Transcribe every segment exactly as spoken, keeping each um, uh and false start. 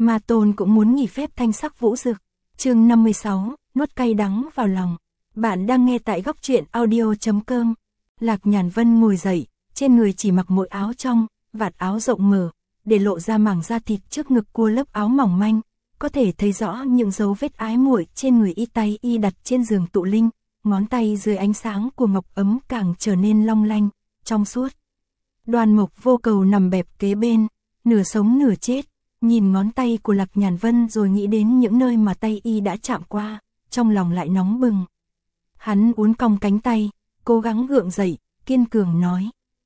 Ma Tôn cũng muốn nghỉ phép thanh sắc vũ dực. Chương năm mươi sáu, nuốt cay đắng vào lòng. Bạn đang nghe tại góc truyện audio chấm com. Lạc Nhàn Vân ngồi dậy, trên người chỉ mặc một áo trong, vạt áo rộng mở, để lộ ra mảng da thịt trước ngực cua lớp áo mỏng manh, có thể thấy rõ những dấu vết ái muội trên người y. Tay y đặt trên giường tụ linh, ngón tay dưới ánh sáng của ngọc ấm càng trở nên long lanh, trong suốt. Đoan Mộc Vô Cầu nằm bẹp kế bên, nửa sống nửa chết, nhìn ngón tay của Lạc Nhàn Vân rồi nghĩ đến những nơi mà tay y đã chạm qua, trong lòng lại nóng bừng. Hắn uốn cong cánh tay, cố gắng gượng dậy, kiên cường nói.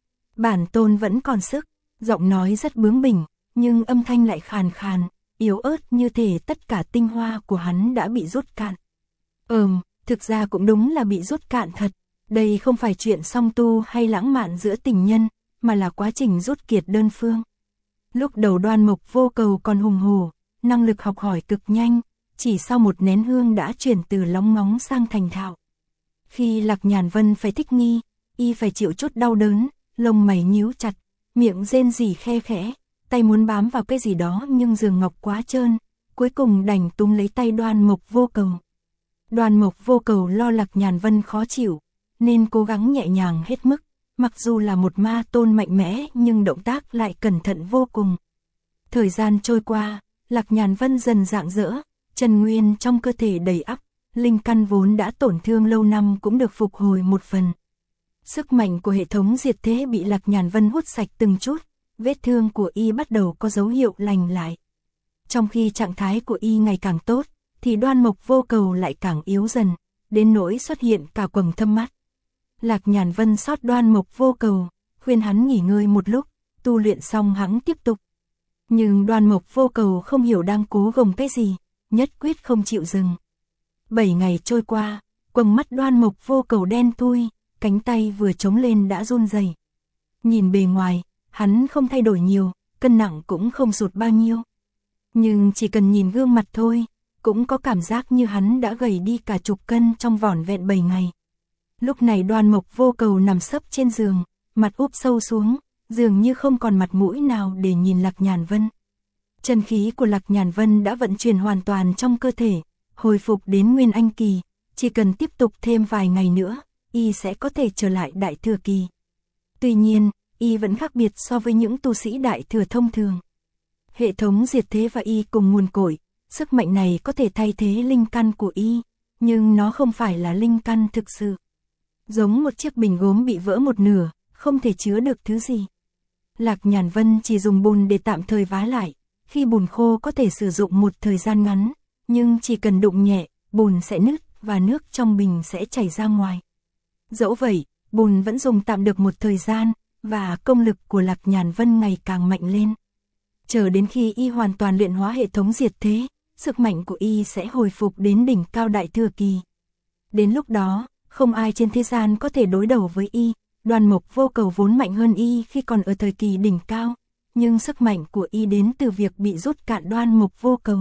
Bản tôn vẫn còn sức, giọng nói rất bướng bỉnh, nhưng âm thanh lại khàn khàn, yếu ớt như thể tất cả tinh hoa của hắn đã bị rút cạn. Ừm, thực ra cũng đúng là bị rút cạn thật, đây không phải chuyện song tu hay lãng mạn giữa tình nhân, mà là quá trình rút kiệt đơn phương. Lúc đầu Đoan Mộc Vô Cầu còn hùng hổ, năng lực học hỏi cực nhanh, chỉ sau một nén hương đã chuyển từ lóng ngóng sang thành thạo. Khi Lạc Nhàn Vân phải thích nghi, y phải chịu chút đau đớn, lông mày nhíu chặt, miệng rên rỉ khe khẽ, tay muốn bám vào cái gì đó nhưng giường ngọc quá trơn, cuối cùng đành túm lấy tay Đoan Mộc Vô Cầu. Đoan Mộc Vô Cầu lo Lạc Nhàn Vân khó chịu, nên cố gắng nhẹ nhàng hết mức, mặc dù là một ma tôn mạnh mẽ nhưng động tác lại cẩn thận vô cùng. Thời gian trôi qua, Lạc Nhàn Vân dần rạng rỡ, chân nguyên trong cơ thể đầy ắp, linh căn vốn đã tổn thương lâu năm cũng được phục hồi một phần. Sức mạnh của hệ thống diệt thế bị Lạc Nhàn Vân hút sạch từng chút, vết thương của y bắt đầu có dấu hiệu lành lại. Trong khi trạng thái của y ngày càng tốt, thì Đoan Mộc Vô Cầu lại càng yếu dần, đến nỗi xuất hiện cả quầng thâm mắt. Lạc Nhàn Vân xót Đoan Mộc Vô Cầu, khuyên hắn nghỉ ngơi một lúc, tu luyện xong hắn tiếp tục. Nhưng Đoan Mộc Vô Cầu không hiểu đang cố gồng cái gì, nhất quyết không chịu dừng. Bảy ngày trôi qua, quầng mắt Đoan Mộc Vô Cầu đen thui, cánh tay vừa chống lên đã run rẩy. Nhìn bề ngoài, hắn không thay đổi nhiều, cân nặng cũng không sụt bao nhiêu. Nhưng chỉ cần nhìn gương mặt thôi, cũng có cảm giác như hắn đã gầy đi cả chục cân trong vỏn vẹn bảy ngày. Lúc này Đoan Mộc Vô Cầu nằm sấp trên giường, mặt úp sâu xuống, dường như không còn mặt mũi nào để nhìn Lạc Nhàn Vân. Chân khí của Lạc Nhàn Vân đã vận chuyển hoàn toàn trong cơ thể, hồi phục đến Nguyên Anh kỳ, chỉ cần tiếp tục thêm vài ngày nữa, y sẽ có thể trở lại Đại Thừa kỳ. Tuy nhiên, y vẫn khác biệt so với những tu sĩ Đại Thừa thông thường. Hệ thống diệt thế và y cùng nguồn cội, sức mạnh này có thể thay thế linh căn của y, nhưng nó không phải là linh căn thực sự. Giống một chiếc bình gốm bị vỡ một nửa, không thể chứa được thứ gì. Lạc Nhàn Vân chỉ dùng bùn để tạm thời vá lại, khi bùn khô có thể sử dụng một thời gian ngắn, nhưng chỉ cần đụng nhẹ, bùn sẽ nứt và nước trong bình sẽ chảy ra ngoài. Dẫu vậy, bùn vẫn dùng tạm được một thời gian, và công lực của Lạc Nhàn Vân ngày càng mạnh lên. Chờ đến khi y hoàn toàn luyện hóa hệ thống diệt thế, sức mạnh của y sẽ hồi phục đến đỉnh cao Đại Thừa kỳ. Đến lúc đó, không ai trên thế gian có thể đối đầu với y. Đoan Mộc Vô Cầu vốn mạnh hơn y khi còn ở thời kỳ đỉnh cao, nhưng sức mạnh của y đến từ việc bị rút cạn Đoan Mộc Vô Cầu.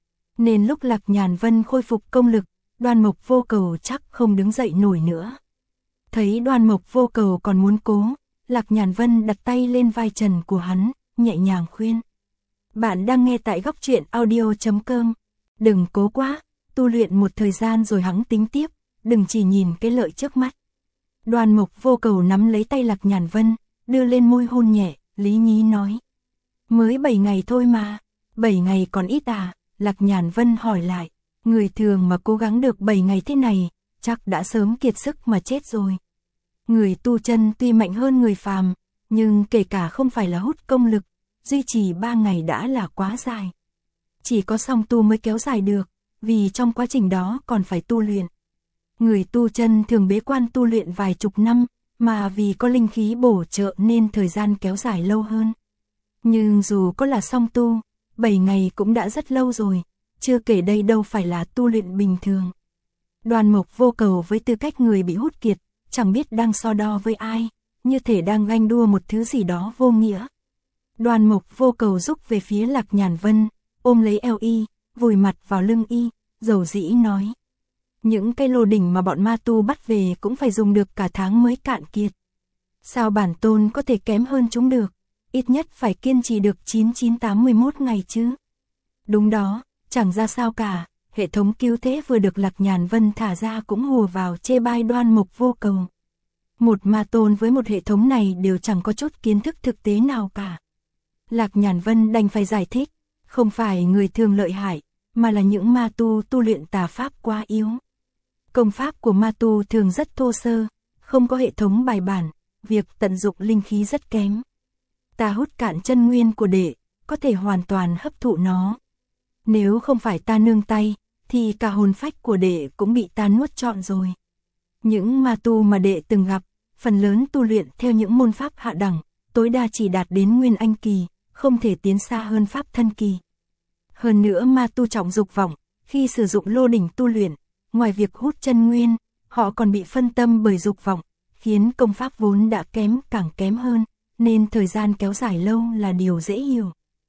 Nên lúc Lạc Nhàn Vân khôi phục công lực, Đoan Mộc Vô Cầu chắc không đứng dậy nổi nữa. Thấy Đoan Mộc Vô Cầu còn muốn cố, Lạc Nhàn Vân đặt tay lên vai trần của hắn, nhẹ nhàng khuyên. Bạn đang nghe tại góc truyện audio chấm com. Đừng cố quá, tu luyện một thời gian rồi hắn tính tiếp, đừng chỉ nhìn cái lợi trước mắt. Đoan Mộc Vô Cầu nắm lấy tay Lạc Nhàn Vân, đưa lên môi hôn nhẹ, lý nhí nói. Mới bảy ngày thôi mà, bảy ngày còn ít à? Lạc Nhàn Vân hỏi lại, người thường mà cố gắng được bảy ngày thế này, chắc đã sớm kiệt sức mà chết rồi. Người tu chân tuy mạnh hơn người phàm, nhưng kể cả không phải là hút công lực, duy trì ba ngày đã là quá dài. Chỉ có song tu mới kéo dài được, vì trong quá trình đó còn phải tu luyện. Người tu chân thường bế quan tu luyện vài chục năm, mà vì có linh khí bổ trợ nên thời gian kéo dài lâu hơn. Nhưng dù có là song tu, bảy ngày cũng đã rất lâu rồi, chưa kể đây đâu phải là tu luyện bình thường. Đoan Mộc Vô Cầu với tư cách người bị hút kiệt, chẳng biết đang so đo với ai, như thể đang ganh đua một thứ gì đó vô nghĩa. Đoan Mộc Vô Cầu rúc về phía Lạc Nhàn Vân, ôm lấy eo y, vùi mặt vào lưng y, dầu dĩ nói. Những cây lô đỉnh mà bọn ma tu bắt về cũng phải dùng được cả tháng mới cạn kiệt. Sao bản tôn có thể kém hơn chúng được, ít nhất phải kiên trì được chín chín tám mười mốt ngày chứ. Đúng đó, chẳng ra sao cả, hệ thống cứu thế vừa được Lạc Nhàn Vân thả ra cũng hùa vào chê bai Đoan Mục Vô Cầu. Một ma tôn với một hệ thống này đều chẳng có chút kiến thức thực tế nào cả. Lạc Nhàn Vân đành phải giải thích, không phải người thường lợi hại, mà là những ma tu tu luyện tà pháp quá yếu. Công pháp của ma tu thường rất thô sơ, không có hệ thống bài bản, việc tận dụng linh khí rất kém. Ta hút cạn chân nguyên của đệ, có thể hoàn toàn hấp thụ nó. Nếu không phải ta nương tay, thì cả hồn phách của đệ cũng bị ta nuốt trọn rồi. Những ma tu mà đệ từng gặp, phần lớn tu luyện theo những môn pháp hạ đẳng, tối đa chỉ đạt đến Nguyên Anh kỳ, không thể tiến xa hơn pháp thân kỳ. Hơn nữa ma tu trọng dục vọng, khi sử dụng lô đỉnh tu luyện, ngoài việc hút chân nguyên, họ còn bị phân tâm bởi dục vọng, khiến công pháp vốn đã kém càng kém hơn, nên thời gian kéo dài lâu là điều dễ hiểu.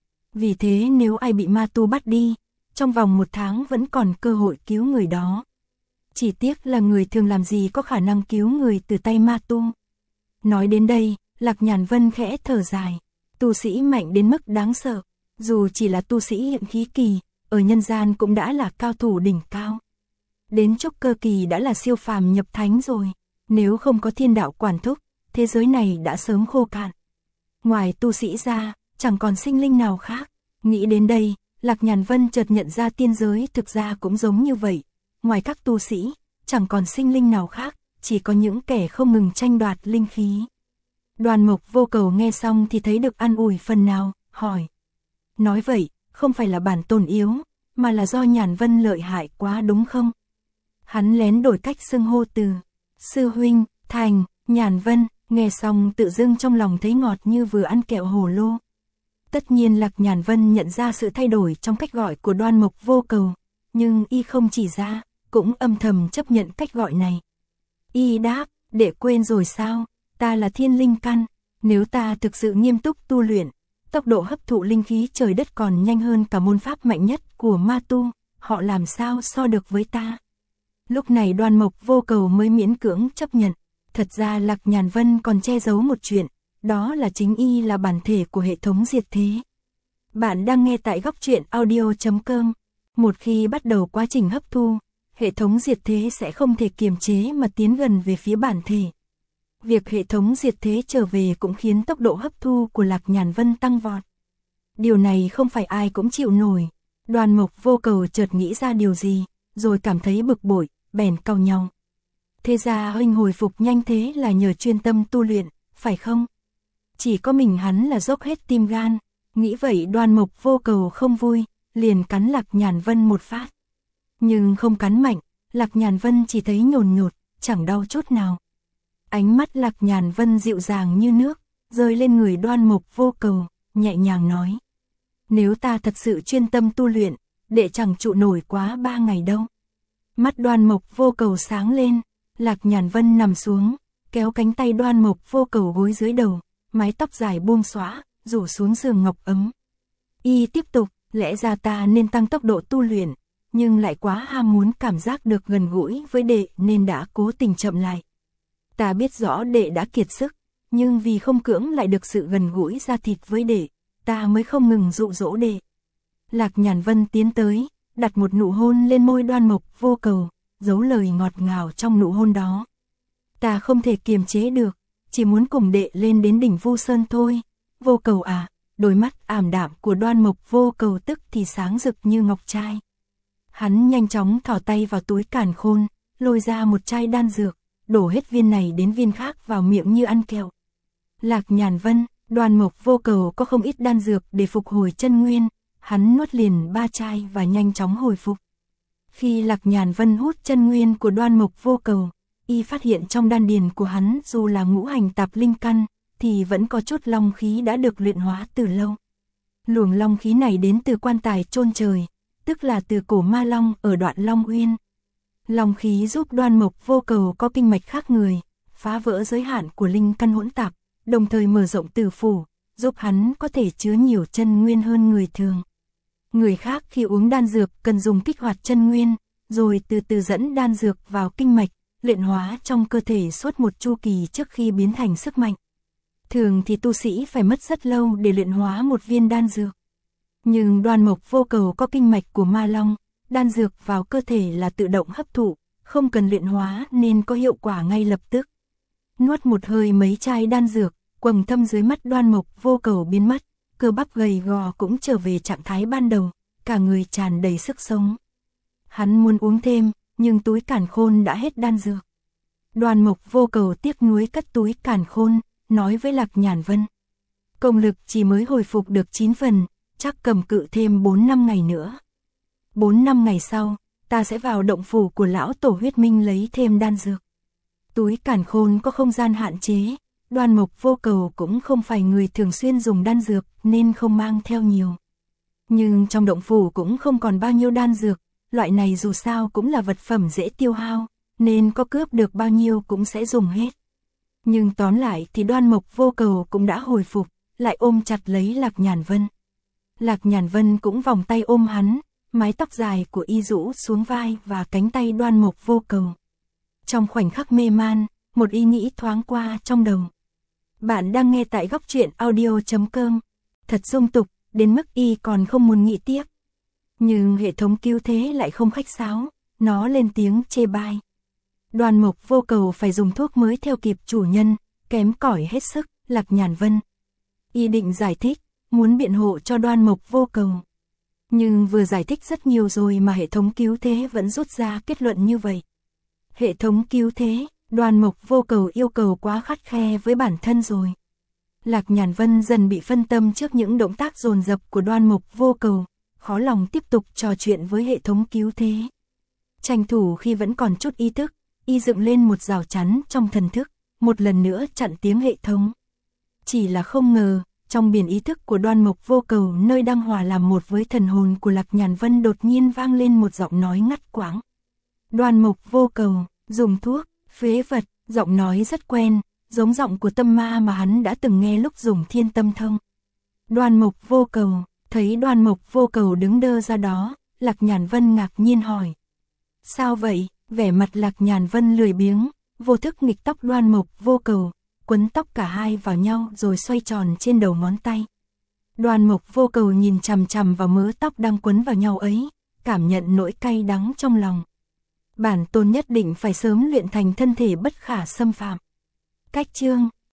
Vì thế nếu ai bị ma tu bắt đi, trong vòng một tháng vẫn còn cơ hội cứu người đó. Chỉ tiếc là người thường làm gì có khả năng cứu người từ tay ma tu. Nói đến đây, Lạc Nhàn Vân khẽ thở dài. Tu sĩ mạnh đến mức đáng sợ, dù chỉ là tu sĩ hiện khí kỳ, ở nhân gian cũng đã là cao thủ đỉnh cao. Đến trúc cơ kỳ đã là siêu phàm nhập thánh rồi, nếu không có thiên đạo quản thúc, thế giới này đã sớm khô cạn. Ngoài tu sĩ ra, chẳng còn sinh linh nào khác. Nghĩ đến đây, Lạc Nhàn Vân chợt nhận ra tiên giới thực ra cũng giống như vậy. Ngoài các tu sĩ, chẳng còn sinh linh nào khác, chỉ có những kẻ không ngừng tranh đoạt linh khí. Đoan Mục Vô Cầu nghe xong thì thấy được an ủi phần nào, hỏi. Nói vậy, không phải là bản tôn yếu, mà là do Nhàn Vân lợi hại quá đúng không? Hắn lén đổi cách xưng hô từ sư huynh, thành, Nhàn Vân, nghe xong tự dưng trong lòng thấy ngọt như vừa ăn kẹo hồ lô. Tất nhiên Lạc Nhàn Vân nhận ra sự thay đổi trong cách gọi của Đoan Mục Vô Cầu, nhưng y không chỉ ra, cũng âm thầm chấp nhận cách gọi này. Y đáp, để quên rồi sao, ta là thiên linh căn, nếu ta thực sự nghiêm túc tu luyện, tốc độ hấp thụ linh khí trời đất còn nhanh hơn cả môn pháp mạnh nhất của ma tu, họ làm sao so được với ta. Lúc này Đoan Mục Vô Cầu mới miễn cưỡng chấp nhận, thật ra Lạc Nhàn Vân còn che giấu một chuyện, đó là chính y là bản thể của hệ thống diệt thế. Bạn đang nghe tại góc truyện audio chấm com. Một khi bắt đầu quá trình hấp thu, hệ thống diệt thế sẽ không thể kiềm chế mà tiến gần về phía bản thể. Việc hệ thống diệt thế trở về cũng khiến tốc độ hấp thu của Lạc Nhàn Vân tăng vọt. Điều này không phải ai cũng chịu nổi. Đoan Mục Vô Cầu chợt nghĩ ra điều gì, rồi cảm thấy bực bội, bèn cau nhau. Thế ra huynh hồi phục nhanh thế là nhờ chuyên tâm tu luyện, phải không? Chỉ có mình hắn là dốc hết tim gan. Nghĩ vậy Đoan Mục Vô Cầu không vui, liền cắn Lạc Nhàn Vân một phát. Nhưng không cắn mạnh, Lạc Nhàn Vân chỉ thấy nhồn nhột, chẳng đau chút nào. Ánh mắt Lạc Nhàn Vân dịu dàng như nước, rơi lên người Đoan Mục Vô Cầu, nhẹ nhàng nói. Nếu ta thật sự chuyên tâm tu luyện, đệ chẳng trụ nổi quá ba ngày đâu. Mắt Đoan Mục Vô Cầu sáng lên, Lạc Nhàn Vân nằm xuống, kéo cánh tay Đoan Mục Vô Cầu gối dưới đầu, mái tóc dài buông xõa, rủ xuống giường ngọc ấm. Y tiếp tục, lẽ ra ta nên tăng tốc độ tu luyện, nhưng lại quá ham muốn cảm giác được gần gũi với đệ nên đã cố tình chậm lại. Ta biết rõ đệ đã kiệt sức, nhưng vì không cưỡng lại được sự gần gũi da thịt với đệ, ta mới không ngừng dụ dỗ đệ. Lạc Nhàn Vân tiến tới, đặt một nụ hôn lên môi Đoan Mục Vô Cầu, giấu lời ngọt ngào trong nụ hôn đó. Ta không thể kiềm chế được, chỉ muốn cùng đệ lên đến đỉnh Vu Sơn thôi. Vô Cầu à, đôi mắt ảm đạm của Đoan Mục Vô Cầu tức thì sáng rực như ngọc trai. Hắn nhanh chóng thò tay vào túi càn khôn, lôi ra một chai đan dược, đổ hết viên này đến viên khác vào miệng như ăn kẹo. Lạc Nhàn Vân, Đoan Mục Vô Cầu có không ít đan dược để phục hồi chân nguyên, hắn nuốt liền ba chai và nhanh chóng hồi phục. Khi Lạc Nhàn Vân hút chân nguyên của Đoan Mục Vô Cầu, y phát hiện trong đan điền của hắn dù là ngũ hành tạp linh căn, thì vẫn có chút long khí đã được luyện hóa từ lâu. Luồng long khí này đến từ quan tài chôn trời, tức là từ cổ ma long ở đoạn Long Uyên. Long khí giúp Đoan Mục Vô Cầu có kinh mạch khác người, phá vỡ giới hạn của linh căn hỗn tạp, đồng thời mở rộng tử phủ, giúp hắn có thể chứa nhiều chân nguyên hơn người thường. Người khác khi uống đan dược cần dùng kích hoạt chân nguyên, rồi từ từ dẫn đan dược vào kinh mạch, luyện hóa trong cơ thể suốt một chu kỳ trước khi biến thành sức mạnh. Thường thì tu sĩ phải mất rất lâu để luyện hóa một viên đan dược. Nhưng Đoan Mộc Vô Cầu có kinh mạch của ma long, đan dược vào cơ thể là tự động hấp thụ, không cần luyện hóa nên có hiệu quả ngay lập tức. Nuốt một hơi mấy chai đan dược, quầng thâm dưới mắt Đoan Mộc Vô Cầu biến mất, cơ bắp gầy gò cũng trở về trạng thái ban đầu, cả người tràn đầy sức sống. Hắn muốn uống thêm, nhưng túi càn khôn đã hết đan dược. Đoan Mộc Vô Cầu tiếc nuối cất túi càn khôn, nói với Lạc Nhàn Vân. Công lực chỉ mới hồi phục được chín phần, chắc cầm cự thêm bốn năm ngày nữa. bốn năm ngày sau, ta sẽ vào động phủ của lão tổ huyết minh lấy thêm đan dược. Túi càn khôn có không gian hạn chế, Đoan Mộc Vô Cầu cũng không phải người thường xuyên dùng đan dược nên không mang theo nhiều. Nhưng trong động phủ cũng không còn bao nhiêu đan dược, loại này dù sao cũng là vật phẩm dễ tiêu hao, nên có cướp được bao nhiêu cũng sẽ dùng hết. Nhưng tóm lại thì Đoan Mộc Vô Cầu cũng đã hồi phục, lại ôm chặt lấy Lạc Nhàn Vân. Lạc Nhàn Vân cũng vòng tay ôm hắn, mái tóc dài của y rũ xuống vai và cánh tay Đoan Mộc Vô Cầu. Trong khoảnh khắc mê man, một ý nghĩ thoáng qua trong đầu. Bạn đang nghe tại góc truyện audio chấm com. Thật dung tục, đến mức y còn không muốn nghĩ tiếp. Nhưng hệ thống cứu thế lại không khách sáo, nó lên tiếng chê bai. Đoan Mộc Vô Cầu phải dùng thuốc mới theo kịp chủ nhân, kém cỏi hết sức, Lạc Nhàn Vân. Y định giải thích, muốn biện hộ cho Đoan Mộc Vô Cầu. Nhưng vừa giải thích rất nhiều rồi mà hệ thống cứu thế vẫn rút ra kết luận như vậy. Hệ thống cứu thế, Đoan Mộc Vô Cầu yêu cầu quá khắt khe với bản thân rồi. Lạc Nhàn Vân dần bị phân tâm trước những động tác dồn dập của Đoan Mộc Vô Cầu, khó lòng tiếp tục trò chuyện với hệ thống cứu thế. Tranh thủ khi vẫn còn chút ý thức, y dựng lên một rào chắn trong thần thức, một lần nữa chặn tiếng hệ thống. Chỉ là không ngờ, trong biển ý thức của Đoan Mộc Vô Cầu nơi đang hòa làm một với thần hồn của Lạc Nhàn Vân đột nhiên vang lên một giọng nói ngắt quãng. Đoan Mộc Vô Cầu, dùng thuốc, phế vật, giọng nói rất quen, giống giọng của tâm ma mà hắn đã từng nghe lúc dùng Thiên Tâm Thông. Đoan Mộc Vô Cầu, thấy Đoan Mộc Vô Cầu đứng đơ ra đó, Lạc Nhàn Vân ngạc nhiên hỏi. Sao vậy? Vẻ mặt Lạc Nhàn Vân lười biếng, vô thức nghịch tóc Đoan Mộc Vô Cầu, quấn tóc cả hai vào nhau rồi xoay tròn trên đầu ngón tay. Đoan Mộc Vô Cầu nhìn chằm chằm vào mớ tóc đang quấn vào nhau ấy, cảm nhận nỗi cay đắng trong lòng. Bản tôn nhất định phải sớm luyện thành thân thể bất khả xâm phạm. Cách chương